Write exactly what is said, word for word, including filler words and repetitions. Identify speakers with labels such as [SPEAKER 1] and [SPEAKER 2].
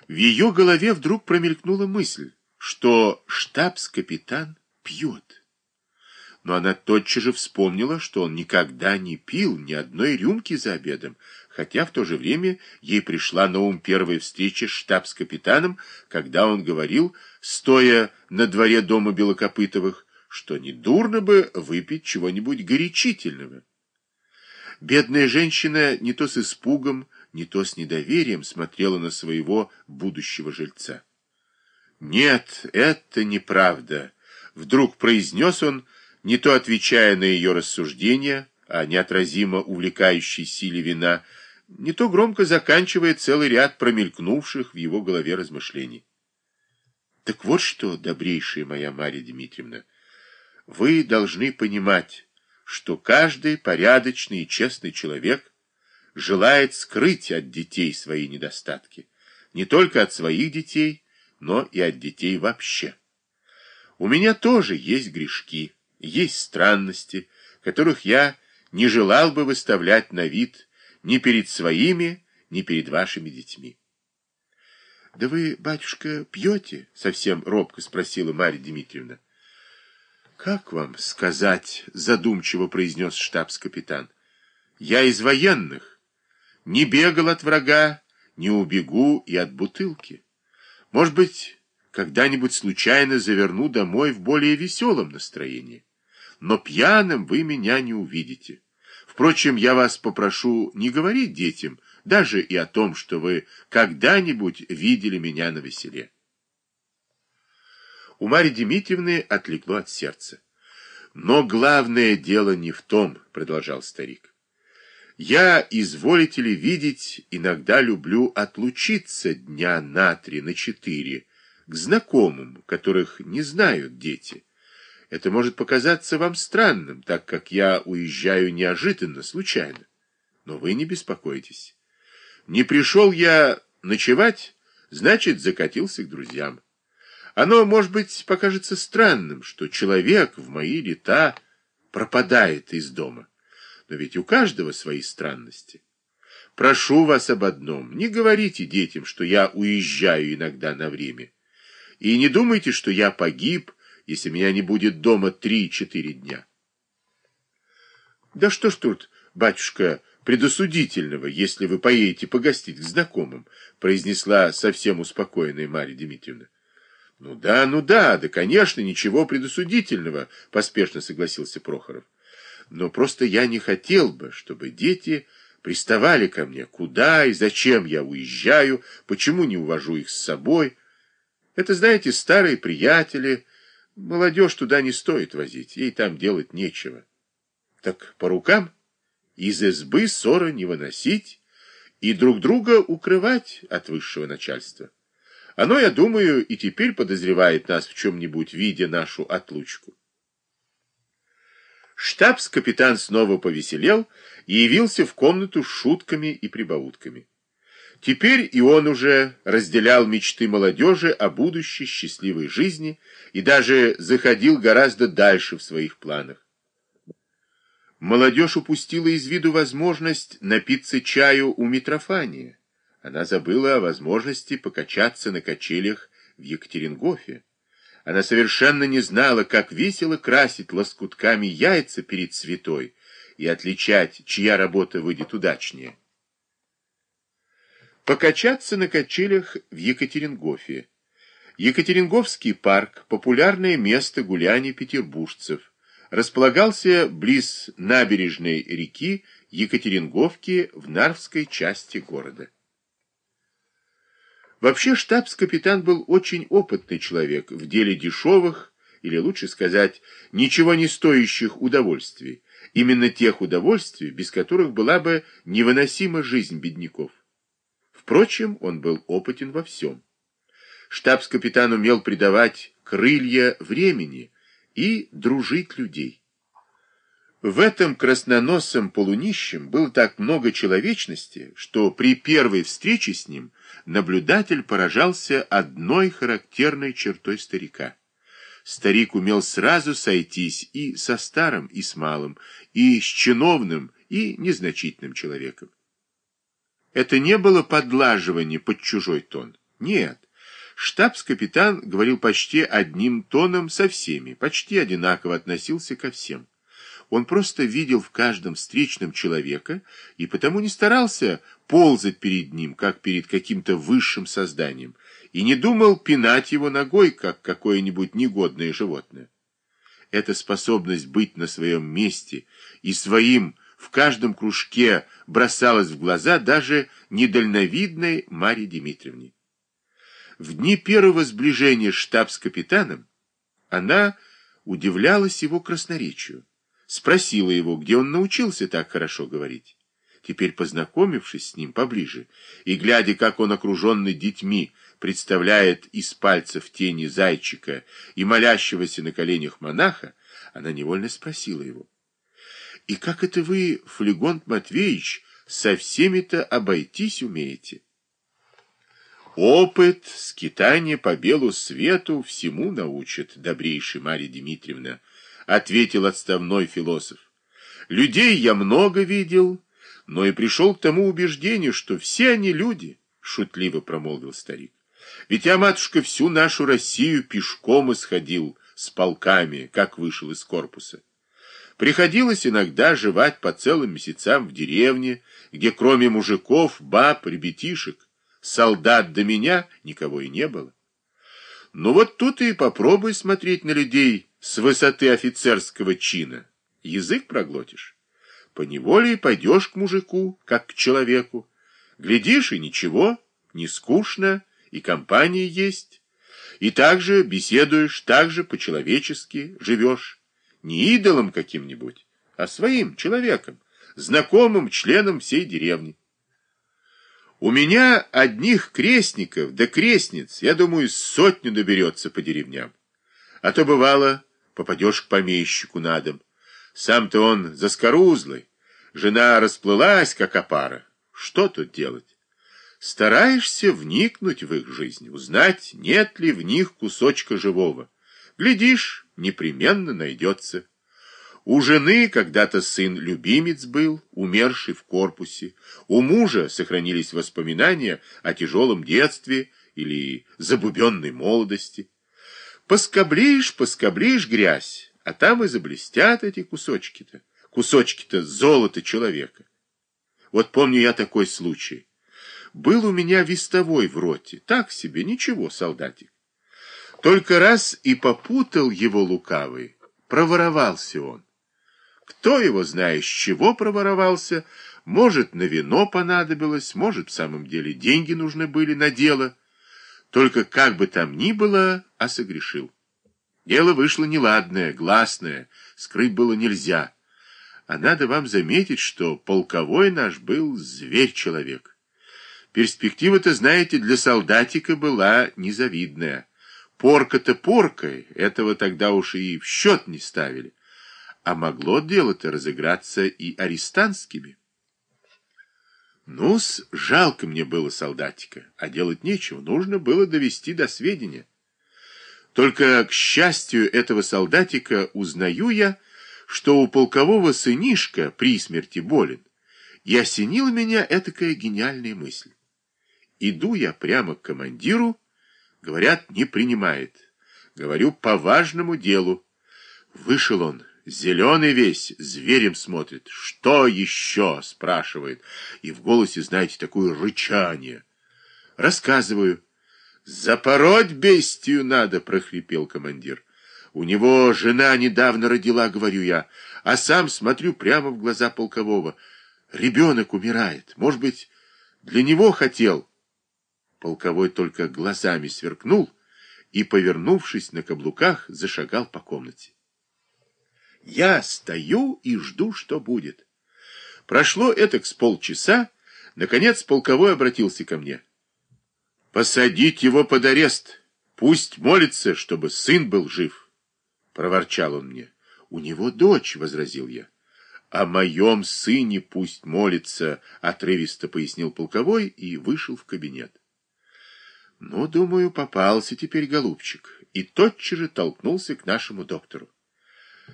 [SPEAKER 1] В ее голове вдруг промелькнула мысль, что штабс-капитан пьет. Но она тотчас же вспомнила, что он никогда не пил ни одной рюмки за обедом, хотя в то же время ей пришла на ум первая встреча с штабс-капитаном, когда он говорил, стоя на дворе дома Белокопытовых, что недурно бы выпить чего-нибудь горячительного. Бедная женщина не то с испугом, не то с недоверием смотрела на своего будущего жильца. «Нет, это неправда», — вдруг произнес он, не то отвечая на ее рассуждения о неотразимо увлекающей силе вина, не то громко заканчивая целый ряд промелькнувших в его голове размышлений. «Так вот что, добрейшая моя Марья Дмитриевна, вы должны понимать, что каждый порядочный и честный человек желает скрыть от детей свои недостатки, не только от своих детей, но и от детей вообще. У меня тоже есть грешки, есть странности, которых я не желал бы выставлять на вид ни перед своими, ни перед вашими детьми». «Да вы, батюшка, пьете?» — совсем робко спросила Марья Дмитриевна. «Как вам сказать?» — задумчиво произнес штабс-капитан. «Я из военных. Не бегал от врага, не убегу и от бутылки. Может быть, когда-нибудь случайно заверну домой в более веселом настроении. Но пьяным вы меня не увидите. Впрочем, я вас попрошу не говорить детям даже и о том, что вы когда-нибудь видели меня на веселе». У Марьи Дмитриевны отлегло от сердца. «Но главное дело не в том», — продолжал старик. «Я, изволите ли видеть, иногда люблю отлучиться дня на три, на четыре, к знакомым, которых не знают дети. Это может показаться вам странным, так как я уезжаю неожиданно, случайно. Но вы не беспокойтесь. Не пришел я ночевать, значит, закатился к друзьям. Оно, может быть, покажется странным, что человек в мои лета пропадает из дома. Но ведь у каждого свои странности. Прошу вас об одном. Не говорите детям, что я уезжаю иногда на время. И не думайте, что я погиб, если меня не будет дома три-четыре дня». «Да что ж тут, батюшка, предосудительного, если вы поедете погостить к знакомым», произнесла совсем успокоенная Марья Дмитриевна. «Ну да, ну да, да, конечно, ничего предосудительного», поспешно согласился Прохоров. «Но просто я не хотел бы, чтобы дети приставали ко мне, куда и зачем я уезжаю, почему не увожу их с собой. Это, знаете, старые приятели, молодежь туда не стоит возить, ей там делать нечего. Так по рукам, из избы ссора не выносить и друг друга укрывать от высшего начальства. Оно, я думаю, и теперь подозревает нас в чем-нибудь, видя нашу отлучку». Штабс-капитан снова повеселел и явился в комнату с шутками и прибаутками. Теперь и он уже разделял мечты молодежи о будущей счастливой жизни и даже заходил гораздо дальше в своих планах. Молодежь упустила из виду возможность напиться чаю у Митрофания. Она забыла о возможности покачаться на качелях в Екатерингофе. Она совершенно не знала, как весело красить лоскутками яйца перед цветой и отличать, чья работа выйдет удачнее. Покачаться на качелях в Екатерингофе. Екатеринговский парк, популярное место гуляний петербуржцев, располагался близ набережной реки Екатеринговки в Нарвской части города. Вообще штабс-капитан был очень опытный человек в деле дешевых, или лучше сказать, ничего не стоящих удовольствий, именно тех удовольствий, без которых была бы невыносима жизнь бедняков. Впрочем, он был опытен во всем. Штабс-капитан умел придавать крылья времени и дружить людей. В этом красноносом полунищем было так много человечности, что при первой встрече с ним наблюдатель поражался одной характерной чертой старика. Старик умел сразу сойтись и со старым, и с малым, и с чиновным, и незначительным человеком. Это не было подлаживание под чужой тон. Нет, штабс-капитан говорил почти одним тоном со всеми, почти одинаково относился ко всем. Он просто видел в каждом встречном человека и потому не старался ползать перед ним, как перед каким-то высшим созданием, и не думал пинать его ногой, как какое-нибудь негодное животное. Эта способность быть на своем месте и своим в каждом кружке бросалась в глаза даже недальновидной Марье Дмитриевне. В дни первого сближения с штабс-капитаном она удивлялась его красноречию, спросила его, где он научился так хорошо говорить. Теперь, познакомившись с ним поближе и глядя, как он, окруженный детьми, представляет из пальцев тени зайчика и молящегося на коленях монаха, она невольно спросила его: «И как это вы, Флегонт Матвеевич, со всеми-то обойтись умеете?» «Опыт, скитание по белу свету всему научит, добрейшая Марья Дмитриевна», — ответил отставной философ. «Людей я много видел, но и пришел к тому убеждению, что все они люди», — шутливо промолвил старик. «Ведь я, матушка, всю нашу Россию пешком исходил с полками, как вышел из корпуса. Приходилось иногда жевать по целым месяцам в деревне, где кроме мужиков, баб, ребятишек, солдат до меня никого и не было. Ну вот тут и попробуй смотреть на людей с высоты офицерского чина. Язык проглотишь. Поневоле и пойдешь к мужику, как к человеку. Глядишь, и ничего, не скучно, и компания есть. И также беседуешь, также по-человечески живешь. Не идолом каким-нибудь, а своим человеком, знакомым членом всей деревни. У меня одних крестников да крестниц, я думаю, сотню доберется по деревням. А то, бывало, попадешь к помещику на дом. Сам-то он заскорузлый, жена расплылась, как опара. Что тут делать? Стараешься вникнуть в их жизнь, узнать, нет ли в них кусочка живого. Глядишь, непременно найдется. У жены когда-то сын-любимец был, умерший в корпусе. У мужа сохранились воспоминания о тяжелом детстве или забубенной молодости. Поскоблишь, поскоблишь грязь, а там и заблестят эти кусочки-то. Кусочки-то золота человека. Вот помню я такой случай. Был у меня вестовой в роте, так себе, ничего, солдатик. Только раз и попутал его лукавый, проворовался он. Кто его знает, с чего проворовался, может, на вино понадобилось, может, в самом деле деньги нужны были на дело. Только как бы там ни было, а согрешил. Дело вышло неладное, гласное, скрыть было нельзя. А надо вам заметить, что полковой наш был зверь-человек. Перспектива-то, знаете, для солдатика была незавидная. Порка-то поркой, этого тогда уж и в счет не ставили. А могло дело-то разыграться и арестантскими. Ну-с, жалко мне было солдатика, а делать нечего, нужно было довести до сведения. Только, к счастью этого солдатика, узнаю я, что у полкового сынишка при смерти болен, и осенила меня этакая гениальная мысль. Иду я прямо к командиру, говорят, не принимает. Говорю, по важному делу. Вышел он, зеленый весь, зверем смотрит. Что еще? Спрашивает. И в голосе, знаете, такое рычание. Рассказываю. Запороть бестию надо, прохрипел командир. У него жена недавно родила, говорю я, а сам смотрю прямо в глаза полкового. Ребенок умирает. Может быть, для него хотел. Полковой только глазами сверкнул и, повернувшись на каблуках, зашагал по комнате. Я стою и жду, что будет. Прошло этак с полчаса, наконец полковой обратился ко мне. «Посадить его под арест, пусть молится, чтобы сын был жив», — проворчал он мне. «У него дочь», — возразил я. «О моем сыне пусть молится», — отрывисто пояснил полковой и вышел в кабинет. Ну, думаю, попался теперь голубчик, и тотчас же толкнулся к нашему доктору.